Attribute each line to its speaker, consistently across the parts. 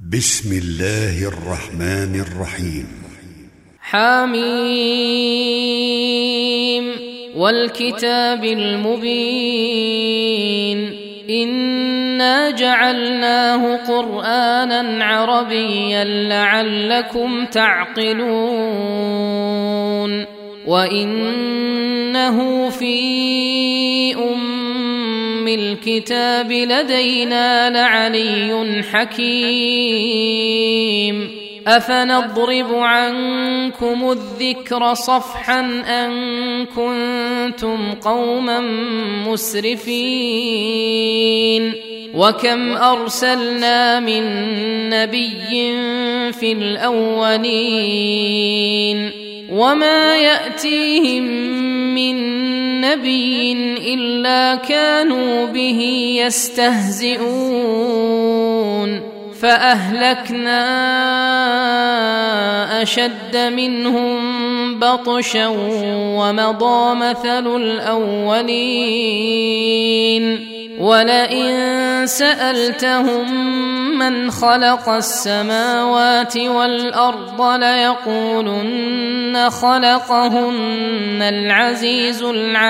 Speaker 1: بسم الله الرحمن الرحيم.
Speaker 2: حميم والكتاب المبين إنا جعلناه قرآنا عربيا لعلكم تعقلون وإنه في الكتاب لدينا لعلي حكيم أفنضرب عنكم الذكر صفحا أن كنتم قوما مسرفين وكم أرسلنا من نبي في الأولين وما يأتيهم من نبي إلا كانوا به يستهزئون فأهلكنا أشد منهم بطشا ومضى مثل الأولين ولئن سألتهم من خلق السماوات والأرض ليقولن خلقهن العزيز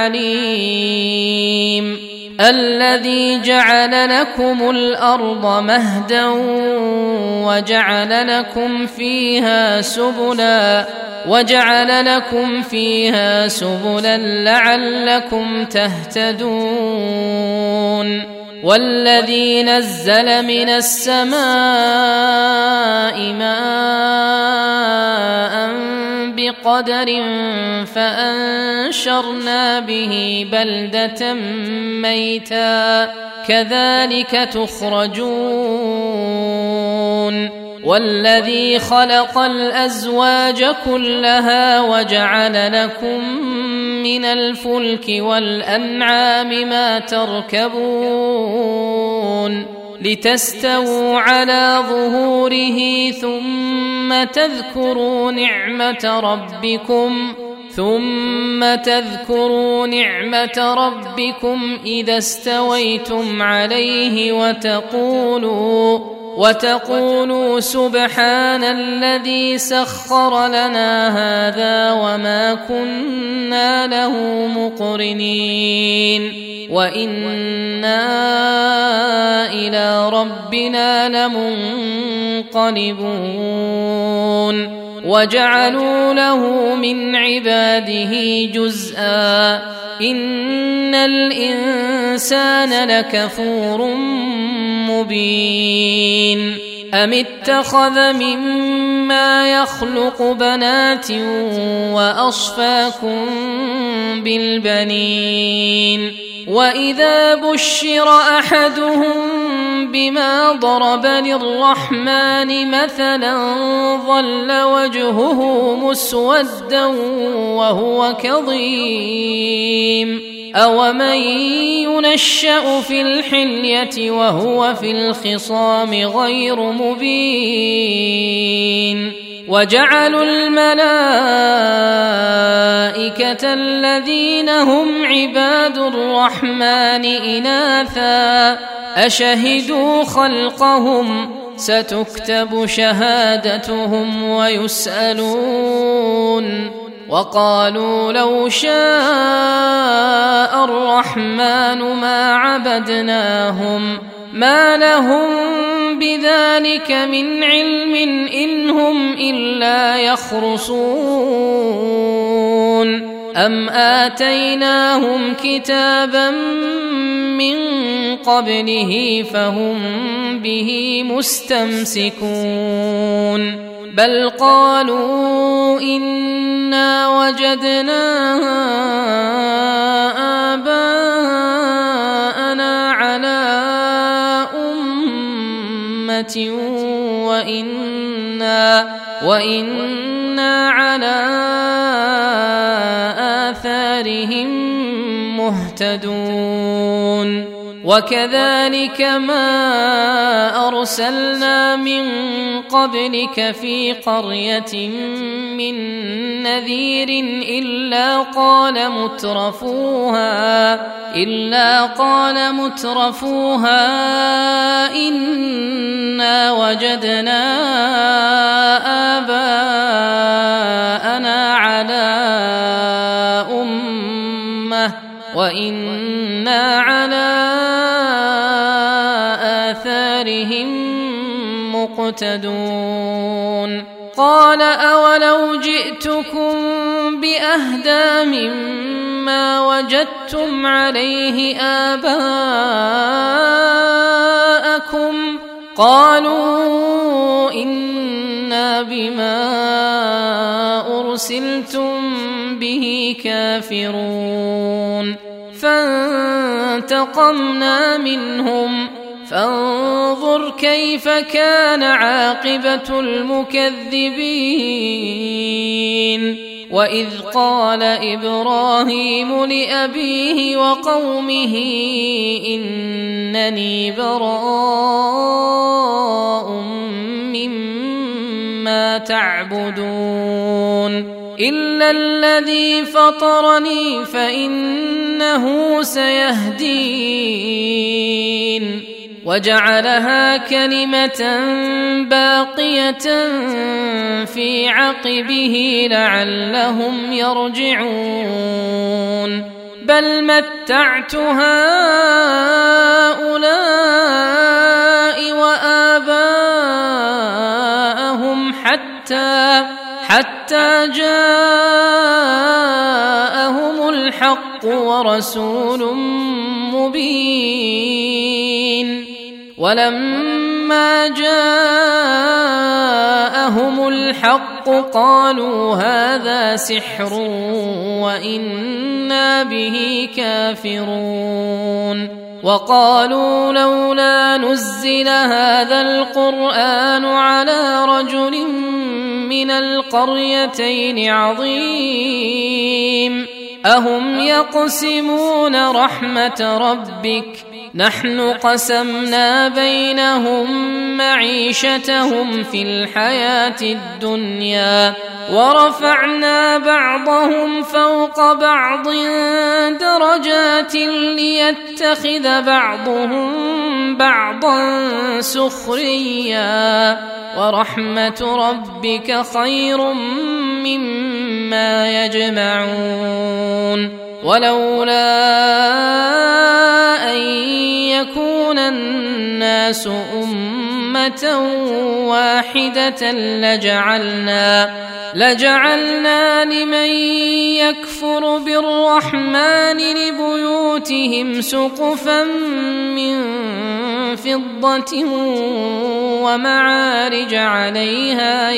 Speaker 2: العليم الذي جعل لكم الأرض مهدا وجعل لكم فيها سبلا لعلكم تهتدون والذي نزل من السماء ماء بقدر فأنشرنا به بلدة ميتا كذلك تخرجون والذي خلق الأزواج كلها وجعل لكم من الفلك والأنعام ما تركبون لتستووا على ظهوره ثم تذكروا نعمة ربكم إذا استويتم عليه وتقولوا سبحان الذي سخر لنا هذا وما كنا له مقرنين وإنا إلى ربنا لمنقلبون وجعلوا له من عباده جزءا إن الإنسان لكفور مبين أم اتخذ مما يخلق بنات وأصفاكم بالبنين وإذا بشر أحدهم بما ضرب للرحمن مثلا ظل وجهه مسودا وهو كظيم أومن ينشأ في الحلية وهو في الخصام غير مبين وجعلوا الملائكة الذين هم عباد الرحمن إناثا أشهدوا خلقهم ستكتب شهادتهم ويسألون وقالوا لو شاء الرحمن ما عبدناهم ما لهم بذلك من علم إن هم إلا يخرصون أم آتيناهم كتابا من قبله فهم به مستمسكون بل قالوا إنا وجدنا آباءنا على أمة وإنا على آثارهم مهتدون وكذلك ما أرسلنا من قبلك في قرية من نذير إلا قال مترفوها إنا وجدنا آباءنا على أمة وإنا على آثارهم مقتدون قال أولو جئتكم بأهدى مما وجدتم عليه آباءكم قالوا إنا بما أرسلتم به كافرون فانتقمنا منهم فانظر كيف كان عاقبة المكذبين وإذ قال إبراهيم لأبيه وقومه إنني براء مما تعبدون إلا الذي فطرني فإنه سيهدين وجعلها كلمة باقية في عقبه لعلهم يرجعون بل متعت هؤلاء وآباءهم حتى جاءهم الحق ورسول مبين ولما جاءهم الحق قالوا هذا سحر وإنا به كافرون وقالوا لولا نزل هذا القرآن على رجل من القريتين عظيم أهم يقسمون رحمة ربك نحن قسمنا بينهم معيشتهم في الحياة الدنيا ورفعنا بعضهم فوق بعض درجات ليتخذ بعضهم بعضا سخريا ورحمة ربك خير مما يجمعون ولولا أن يكون الناس أمة واحدة لجعلنا لمن يكفر بالرحمن لبيوتهم سقفا من فضة ومعارج عليها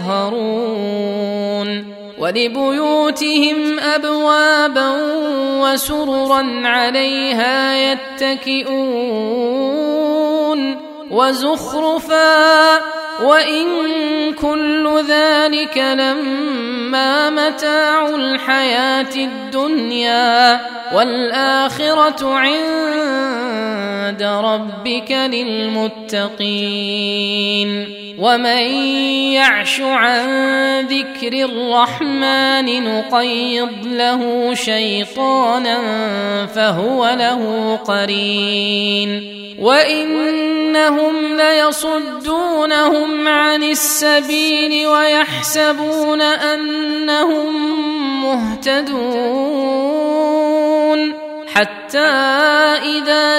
Speaker 2: يظهرون ولبيوتهم أبوابا وسررا عليها يتكئون وزخرفا وإن كل ذلك لما متاع الحياة الدنيا والآخرة عند ربك للمتقين ومن يعش عن ذكر الرحمن نقيض له شيطانا فهو له قرين وإنهم ليصدونهم عن السبيل ويحسبون أنهم مهتدون حتى إذا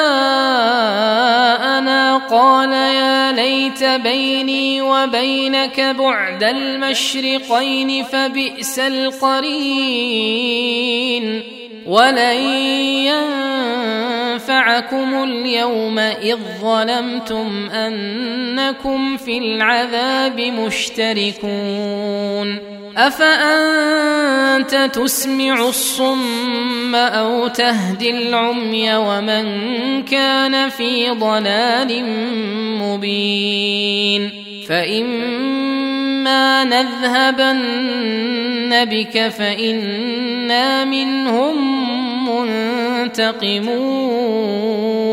Speaker 2: جاءنا قال يا ليت بيني وبينك بعد المشرقين فبئس القرين ولن ينفعكم اليوم إذ ظلمتم أنكم في العذاب مشتركون أفأنت تسمع الصم أو تهدي العمي ومن كان في ضلال مبين فإما نذهبن بك فإنا منهم منتقمون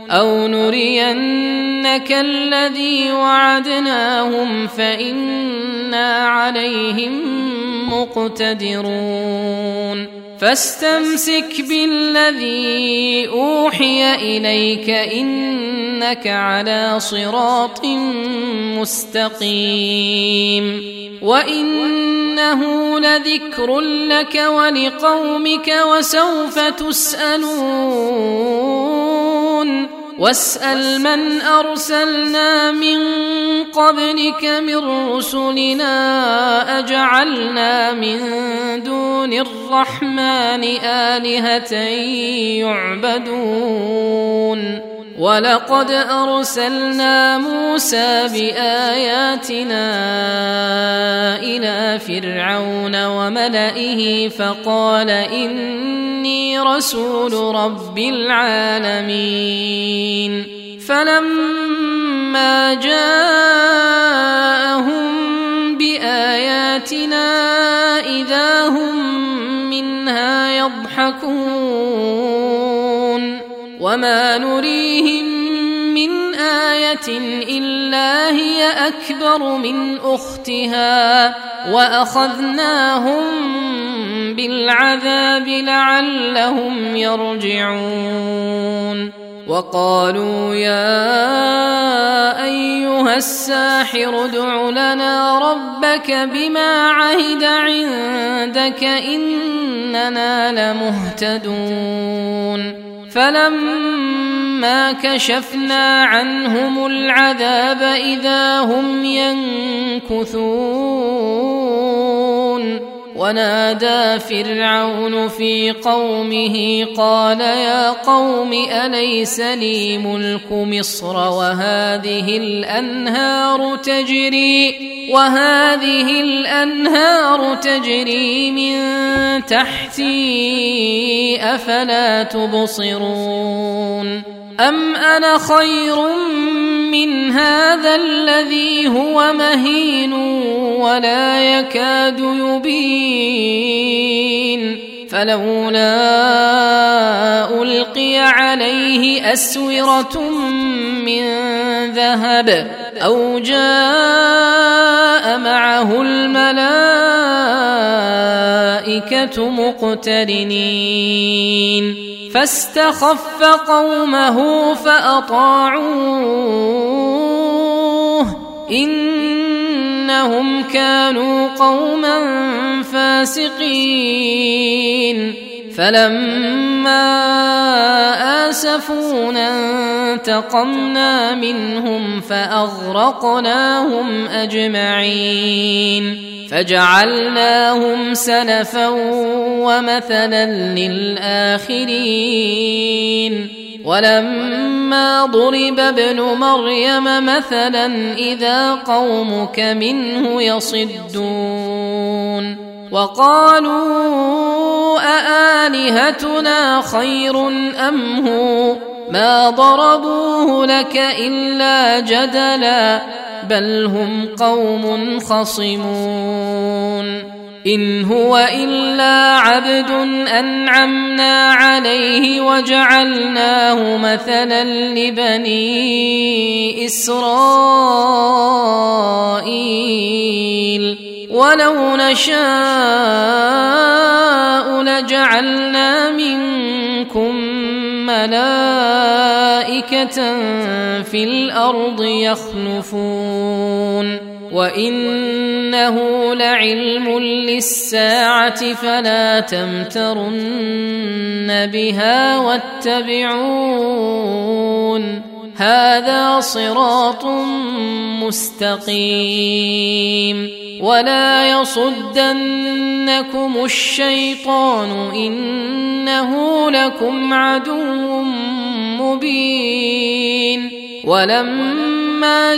Speaker 2: أو نرينك الذي وعدناهم فإنا عليهم مقتدرون فاستمسك بالذي أوحي إليك إنك على صراط مستقيم وإنه لذكر لك ولقومك وسوف تسألون واسأل من أرسلنا من قبلك من رسلنا أجعلنا من دون الرحمن آلهة يعبدون ولقد أرسلنا موسى بآياتنا إلى فرعون وملئه فقال إني رسول رب العالمين فلما جاءهم بآياتنا إذا هم منها يضحكون وما نريهم من آية إلا هي أكبر من أختها وأخذناهم بالعذاب لعلهم يرجعون وقالوا يا أيها الساحر ادع لنا ربك بما عهد عندك إننا لمهتدون فلما كشفنا عنهم العذاب إذا هم ينكثون ونادى فرعون في قومه قال يا قوم أليس لي ملك مصر وهذه الأنهار تجري من تحتي أفلا تبصرون أم أنا خير من هذا الذي هو مهين ولا يكاد يبين فلولا ألقي عليه أسورة من ذهب أو جاء معه الملائكة مقترنين فاستخف قومه فأطاعوه إنهم كانوا قوما فاسقين فلما آسفونا انتقمنا منهم فأغرقناهم أجمعين فجعلناهم سلفا ومثلا للآخرين ولما ضرب ابن مريم مثلا إذا قومك منه يصدون وقالوا أآلهتنا خير أم هو ما ضربوه لك إلا جدلا بل هم قوم خصمون إن هو إلا عبد أنعمنا عليه وجعلناه مثلا لبني إسرائيل ولو نشاء لجعلنا منكم ملائكة في الأرض يخلفون وإنه لعلم للساعة فلا تمترن بها واتبعون هذا صراط مستقيم ولا يصدنكم الشيطان إنه لكم عدو مبين ولما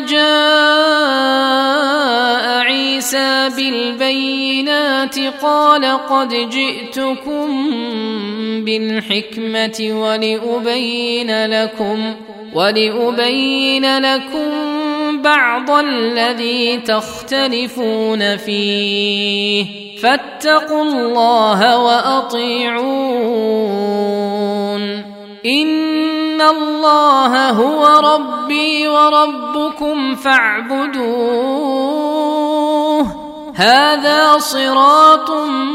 Speaker 2: جاء عيسى بالبينات قال قد جئتكم بالحكمة ولأبين لكم بعض الذي تختلفون فيه فاتقوا الله وأطيعون إن الله هو ربي وربكم فاعبدوه هذا صراط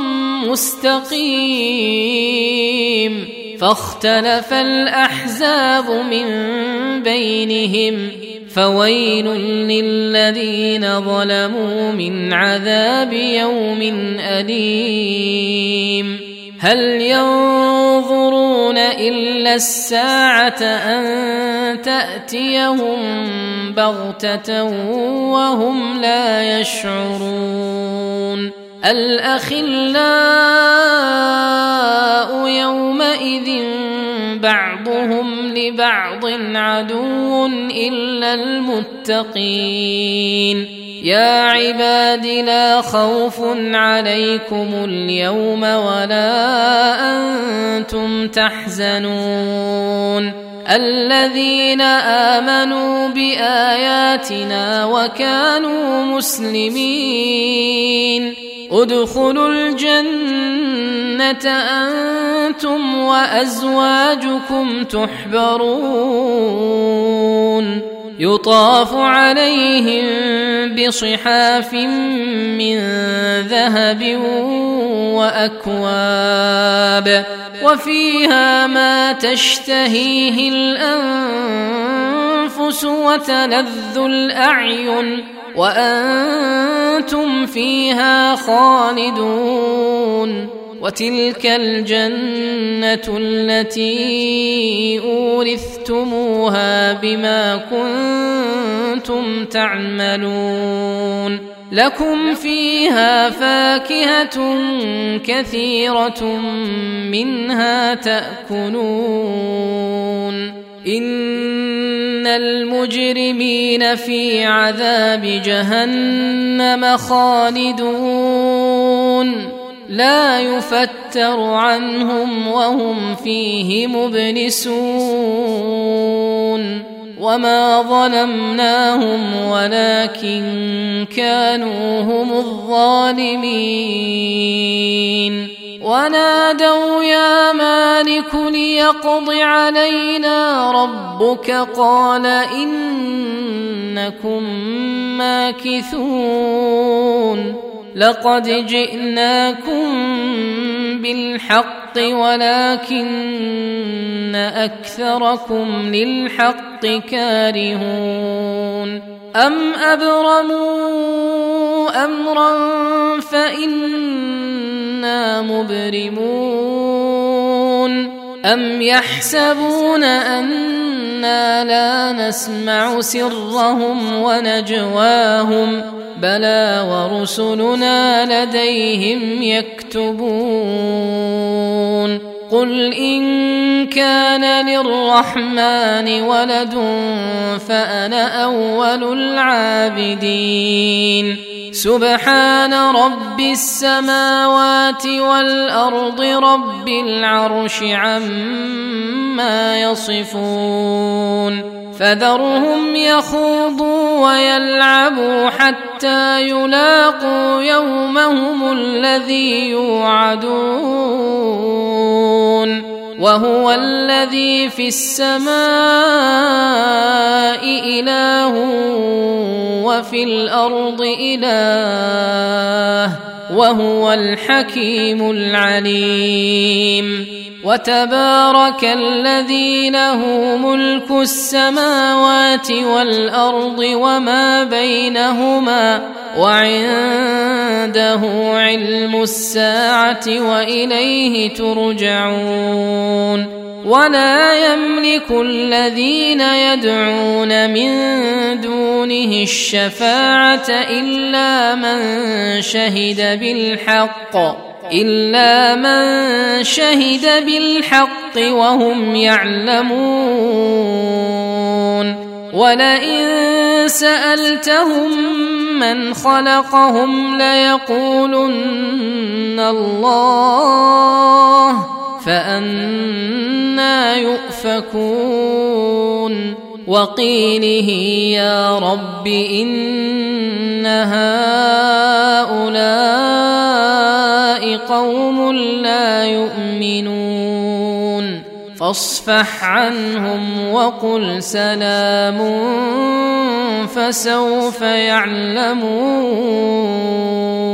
Speaker 2: مستقيم فاختلف الأحزاب من بينهم فويل للذين ظلموا من عذاب يوم أليم هل ينظرون إلا الساعة أن تأتيهم بغتة وهم لا يشعرون الأخلاء يومئذ بعضهم لبعض عدو إلا المتقين يا عباد لا خوف عليكم اليوم ولا أنتم تحزنون الذين آمنوا بآياتنا وكانوا مسلمين ادخلوا الجنة أنتم وأزواجكم تحبرون يطاف عليهم بصحاف من ذهب وأكواب وفيها ما تشتهيه الأنفس وتلذ الأعين وأنتم فيها خالدون وتلك الجنة التي أورثتموها بما كنتم تعملون لكم فيها فاكهة كثيرة منها تأكلون إن المجرمين في عذاب جهنم خالدون لا يفتر عنهم وهم فيه مبلسون وما ظلمناهم ولكن كانوا هم الظالمين ونادوا يا مالك ليقض علينا ربك قال إنكم ماكثون لقد جئناكم بالحق ولكن أكثركم للحق كارهون أم أبرموا أمرا فإنا مبرمون أم يحسبون أنا لا نسمع سرهم ونجواهم بلى ورسلنا لديهم يكتبون قل إن كان للرحمن ولد فأنا أول العابدين سبحان رب السماوات والأرض رب العرش عما يصفون فذرهم يخوضوا ويلعبوا حتى يلاقوا يومهم الذي يوعدون وهو الذي في السماء إله وفي الأرض إله وهو الحكيم العليم وتبارك الذي له ملك السماوات والأرض وما بينهما وعنده علم الساعة وإليه ترجعون ولا يملك الذين يدعون من دونه الشفاعة إلا من شهد بالحق وهم يعلمون ولئن سألتهم من خلقهم ليقولن الله فأنى يؤفكون وقيله يا رب إن هؤلاء قوم لا يؤمنون فاصفح عنهم وقل سلام فسوف يعلمون.